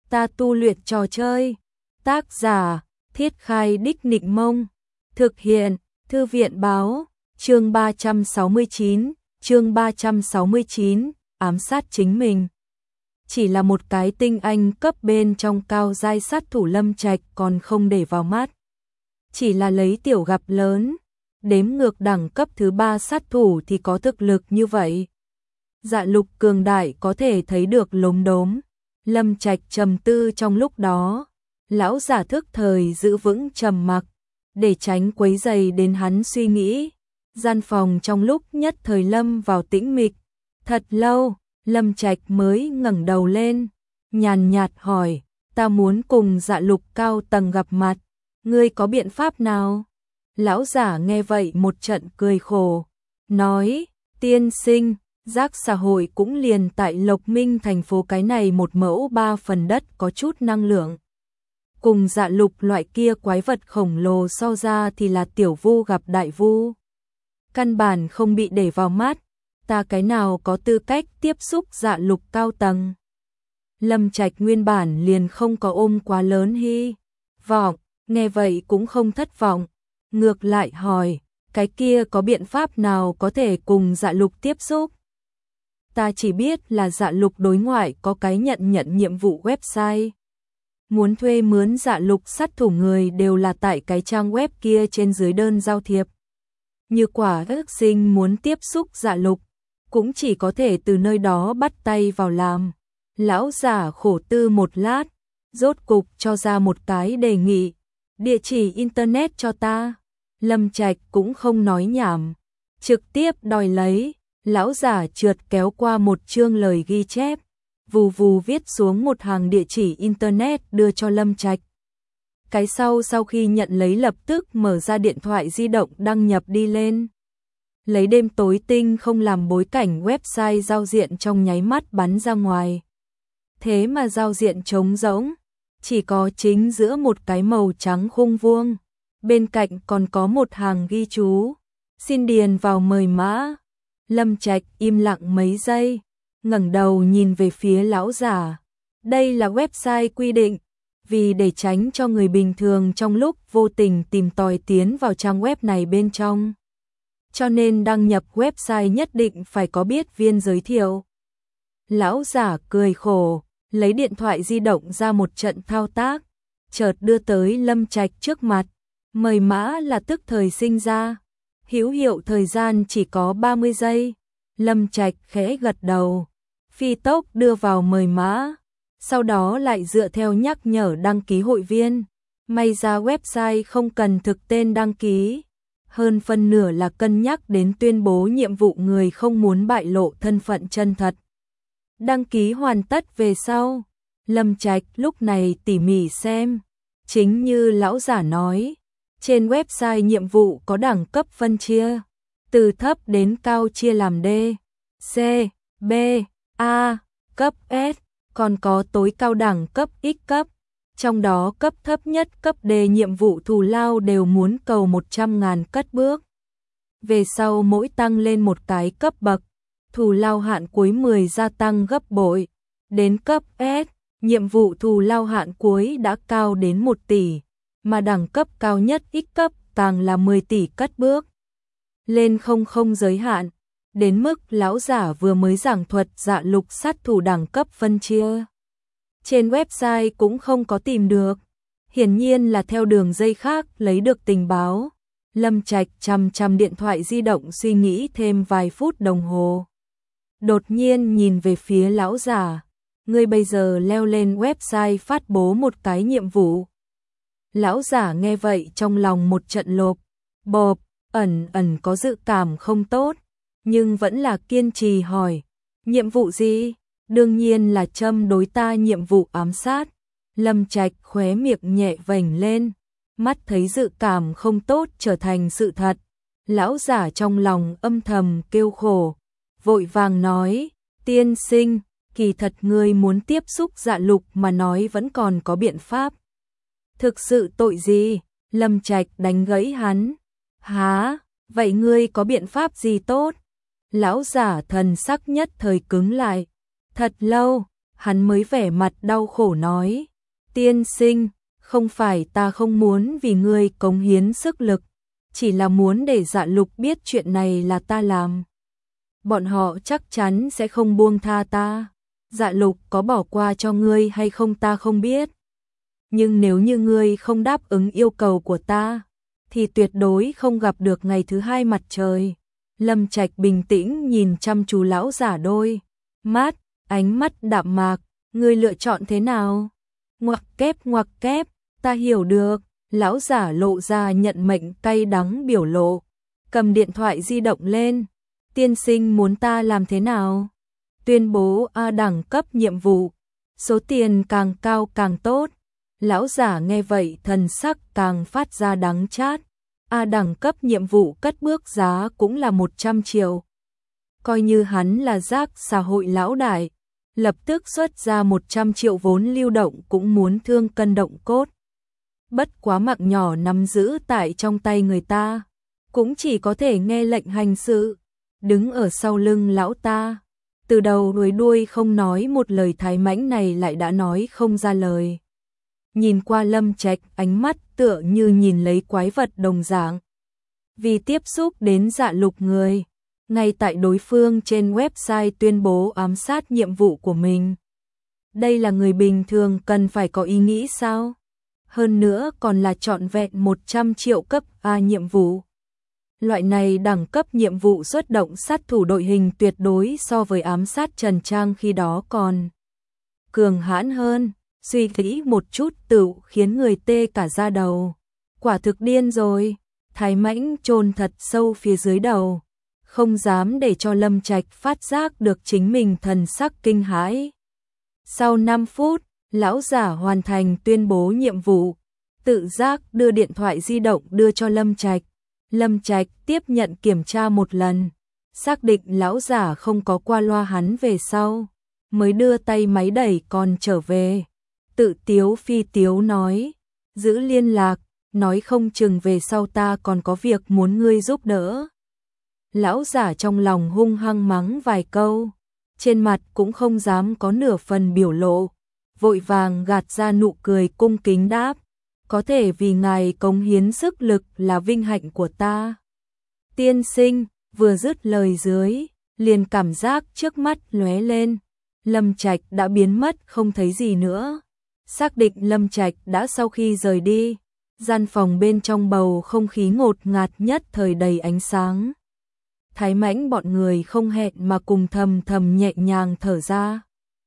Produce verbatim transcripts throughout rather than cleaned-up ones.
ta tu luyện trò chơi. Tác giả, Thiết Khai Đích Nịnh Mông. Thực hiện, Thư viện Báo. Chương ba trăm sáu mươi chín, chương ba trăm sáu mươi chín, ám sát chính mình. Chỉ là một cái tinh anh cấp bên trong cao giai sát thủ Lâm Trạch còn không để vào mắt. Chỉ là lấy tiểu gặp lớn, đếm ngược đẳng cấp thứ ba sát thủ thì có thực lực như vậy. Dạ Lục cường đại có thể thấy được lốm đốm. Lâm Trạch trầm tư trong lúc đó, lão giả thức thời giữ vững trầm mặc, để tránh quấy rầy đến hắn suy nghĩ. Gian phòng trong lúc nhất thời lâm vào tĩnh mịch. Thật lâu, Lâm Trạch mới ngẩng đầu lên, nhàn nhạt hỏi, ta muốn cùng Dạ Lục cao tầng gặp mặt, ngươi có biện pháp nào? Lão giả nghe vậy một trận cười khổ, nói, tiên sinh, rác xã hội cũng liền tại Lộc Minh thành phố cái này một mẫu ba phần đất có chút năng lượng. Cùng Dạ Lục loại kia quái vật khổng lồ so ra thì là tiểu vu gặp đại vu. Căn bản không bị để vào mắt, ta cái nào có tư cách tiếp xúc Dạ Lục cao tầng. Lâm Trạch nguyên bản liền không có ôm quá lớn hy vọng, nghe vậy cũng không thất vọng, ngược lại hỏi, cái kia có biện pháp nào có thể cùng Dạ Lục tiếp xúc? Ta chỉ biết là Dạ Lục đối ngoại có cái nhận nhận nhiệm vụ website. Muốn thuê mướn Dạ Lục sát thủ người đều là tại cái trang web kia trên dưới đơn giao thiệp. Như quả ước sinh muốn tiếp xúc Dạ Lục, cũng chỉ có thể từ nơi đó bắt tay vào làm. Lão giả khổ tư một lát, rốt cục cho ra một cái đề nghị. Địa chỉ internet cho ta. Lâm Trạch cũng không nói nhảm, trực tiếp đòi lấy. Lão giả trượt kéo qua một chương lời ghi chép, vù vù viết xuống một hàng địa chỉ internet đưa cho Lâm Trạch. Cái sau sau khi nhận lấy lập tức mở ra điện thoại di động đăng nhập đi lên. Lấy đêm tối tinh không làm bối cảnh, website giao diện trong nháy mắt bắn ra ngoài. Thế mà giao diện trống rỗng, chỉ có chính giữa một cái màu trắng khung vuông. Bên cạnh còn có một hàng ghi chú, xin điền vào mời mã. Lâm Trạch im lặng mấy giây, ngẩng đầu nhìn về phía lão giả. Đây là website quy định, vì để tránh cho người bình thường trong lúc vô tình tìm tòi tiến vào trang web này bên trong, cho nên đăng nhập website nhất định phải có biết viên giới thiệu. Lão giả cười khổ, lấy điện thoại di động ra một trận thao tác, chợt đưa tới Lâm Trạch trước mặt. Mời mã là tức thời sinh ra, hữu hiệu thời gian chỉ có ba mươi giây. Lâm Trạch khẽ gật đầu, phi tốc đưa vào mời mã, sau đó lại dựa theo nhắc nhở đăng ký hội viên. May ra website không cần thực tên đăng ký, hơn phân nửa là cân nhắc đến tuyên bố nhiệm vụ người không muốn bại lộ thân phận chân thật. Đăng ký hoàn tất về sau, Lâm Trạch lúc này tỉ mỉ xem, chính như lão giả nói, trên website nhiệm vụ có đẳng cấp phân chia, từ thấp đến cao chia làm D, C, B, A, cấp S, còn có tối cao đẳng cấp X cấp. Trong đó cấp thấp nhất cấp D nhiệm vụ thù lao đều muốn cầu một trăm ngàn cất bước. Về sau mỗi tăng lên một cái cấp bậc, thù lao hạn cuối mười gia tăng gấp bội. Đến cấp S, nhiệm vụ thù lao hạn cuối đã cao đến một tỷ, mà đẳng cấp cao nhất X cấp càng là mười tỷ cất bước. Lên không không giới hạn, đến mức lão giả vừa mới giảng thuật Dạ Lục sát thủ đẳng cấp phân chia. Trên website cũng không có tìm được, hiển nhiên là theo đường dây khác lấy được tình báo. Lâm Trạch chằm chằm điện thoại di động suy nghĩ thêm vài phút đồng hồ. Đột nhiên nhìn về phía lão giả, ngươi bây giờ leo lên website phát bố một cái nhiệm vụ. Lão giả nghe vậy trong lòng một trận lộp, bộp, ẩn ẩn có dự cảm không tốt, nhưng vẫn là kiên trì hỏi, nhiệm vụ gì? Đương nhiên là châm đối ta nhiệm vụ ám sát. Lâm Trạch khóe miệng nhẹ vểnh lên, mắt thấy dự cảm không tốt trở thành sự thật. Lão giả trong lòng âm thầm kêu khổ, vội vàng nói, tiên sinh, kỳ thật ngươi muốn tiếp xúc Dạ Lục mà nói vẫn còn có biện pháp. Thực sự tội gì? Lâm Trạch đánh gãy hắn. Hả? Vậy ngươi có biện pháp gì tốt? Lão giả thần sắc nhất thời cứng lại. Thật lâu, hắn mới vẻ mặt đau khổ nói, tiên sinh, không phải ta không muốn vì ngươi cống hiến sức lực, chỉ là muốn để Dạ Lục biết chuyện này là ta làm. Bọn họ chắc chắn sẽ không buông tha ta. Dạ Lục có bỏ qua cho ngươi hay không ta không biết. Nhưng nếu như ngươi không đáp ứng yêu cầu của ta, thì tuyệt đối không gặp được ngày thứ hai mặt trời. Lâm Trạch bình tĩnh nhìn chăm chú lão giả đôi mắt, ánh mắt đạm mạc, ngươi lựa chọn thế nào? Ngoặc kép ngoặc kép, ta hiểu được. Lão giả lộ ra nhận mệnh cay đắng biểu lộ, cầm điện thoại di động lên. Tiên sinh muốn ta làm thế nào? Tuyên bố A đẳng cấp nhiệm vụ, số tiền càng cao càng tốt. Lão giả nghe vậy thần sắc càng phát ra đắng chát. A đẳng cấp nhiệm vụ cất bước giá cũng là một trăm triệu. Coi như hắn là giác xã hội lão đại, lập tức xuất ra một trăm triệu vốn lưu động cũng muốn thương cân động cốt. Bất quá mạng nhỏ nắm giữ tại trong tay người ta, cũng chỉ có thể nghe lệnh hành sự, đứng ở sau lưng lão ta. Từ đầu đuôi đuôi không nói một lời Thái Mãnh này lại đã nói không ra lời. Nhìn qua Lâm Trạch, ánh mắt tựa như nhìn lấy quái vật đồng dạng. Vì tiếp xúc đến Dạ Lục người, ngay tại đối phương trên website tuyên bố ám sát nhiệm vụ của mình. Đây là người bình thường cần phải có ý nghĩ sao? Hơn nữa còn là trọn vẹn một trăm triệu cấp A nhiệm vụ. Loại này đẳng cấp nhiệm vụ xuất động sát thủ đội hình tuyệt đối so với ám sát Trần Trang khi đó còn cường hãn hơn. Suy nghĩ một chút tự khiến người tê cả da đầu. Quả thực điên rồi. Thái Mãnh chôn thật sâu phía dưới đầu, không dám để cho Lâm Trạch phát giác được chính mình thần sắc kinh hãi. Sau năm phút, lão giả hoàn thành tuyên bố nhiệm vụ, tự giác đưa điện thoại di động đưa cho Lâm Trạch. Lâm Trạch tiếp nhận kiểm tra một lần, xác định lão giả không có qua loa hắn về sau, mới đưa tay máy đẩy còn trở về. Tự tiếu phi tiếu nói, giữ liên lạc, nói không chừng về sau ta còn có việc muốn ngươi giúp đỡ. Lão giả trong lòng hung hăng mắng vài câu, trên mặt cũng không dám có nửa phần biểu lộ, vội vàng gạt ra nụ cười cung kính đáp, có thể vì ngài cống hiến sức lực là vinh hạnh của ta. Tiên sinh, vừa dứt lời dưới, liền cảm giác trước mắt lóe lên, Lâm Trạch đã biến mất không thấy gì nữa. Xác định Lâm Trạch đã sau khi rời đi, gian phòng bên trong bầu không khí ngột ngạt nhất thời đầy ánh sáng. Thái Mãnh bọn người không hẹn mà cùng thầm thầm nhẹ nhàng thở ra.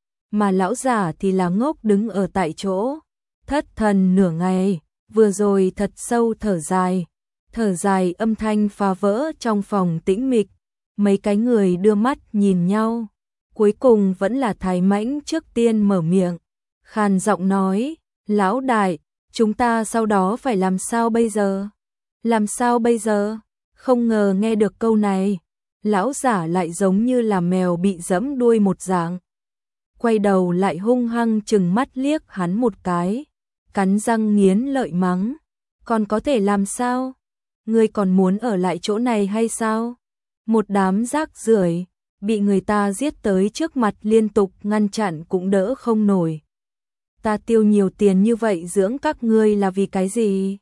Mà lão giả thì là ngốc đứng ở tại chỗ, thất thần nửa ngày, vừa rồi thật sâu thở dài. Thở dài âm thanh phá vỡ trong phòng tĩnh mịch, mấy cái người đưa mắt nhìn nhau. Cuối cùng vẫn là Thái Mãnh trước tiên mở miệng, khàn giọng nói, lão đại, chúng ta sau đó phải làm sao bây giờ? Làm sao bây giờ? Không ngờ nghe được câu này, lão giả lại giống như là mèo bị giẫm đuôi một dạng. Quay đầu lại hung hăng trừng mắt liếc hắn một cái, cắn răng nghiến lợi mắng, còn có thể làm sao? Ngươi còn muốn ở lại chỗ này hay sao? Một đám rác rưởi, bị người ta giết tới trước mặt liên tục ngăn chặn cũng đỡ không nổi. Ta tiêu nhiều tiền như vậy dưỡng các ngươi là vì cái gì?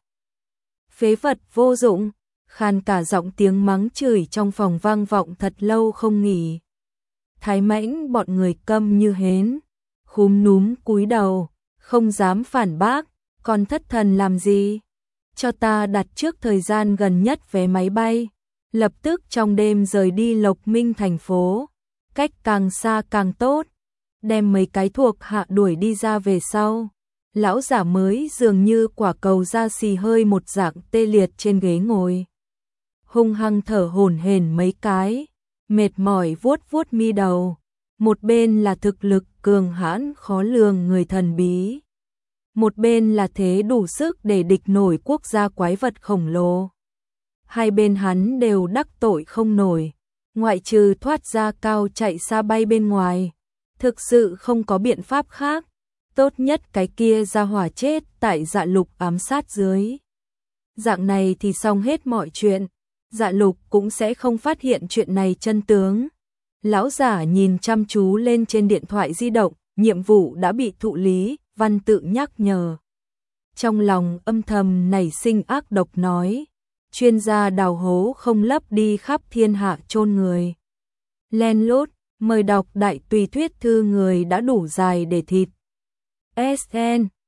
Phế vật vô dụng, khan cả giọng tiếng mắng chửi trong phòng vang vọng thật lâu không nghỉ. Thái Mãnh bọn người câm như hến, khúm núm cúi đầu, không dám phản bác, còn thất thần làm gì? Cho ta đặt trước thời gian gần nhất vé máy bay, lập tức trong đêm rời đi Lộc Minh thành phố, cách càng xa càng tốt, đem mấy cái thuộc hạ đuổi đi ra về sau. Lão giả mới dường như quả cầu da xì hơi một dạng tê liệt trên ghế ngồi, hung hăng thở hổn hển mấy cái, mệt mỏi vuốt vuốt mi đầu. Một bên là thực lực cường hãn khó lường người thần bí, một bên là thế đủ sức để địch nổi quốc gia quái vật khổng lồ. Hai bên hắn đều đắc tội không nổi, ngoại trừ thoát ra cao chạy xa bay bên ngoài, thực sự không có biện pháp khác. Tốt nhất cái kia ra hỏa chết tại Dạ Lục ám sát dưới. Dạng này thì xong hết mọi chuyện, Dạ Lục cũng sẽ không phát hiện chuyện này chân tướng. Lão giả nhìn chăm chú lên trên điện thoại di động, nhiệm vụ đã bị thụ lý, văn tự nhắc nhở. Trong lòng âm thầm nảy sinh ác độc nói, chuyên gia đào hố không lấp đi khắp thiên hạ chôn người. Len lút, mời đọc đại tùy thuyết thư người đã đủ dài để thịt. ét en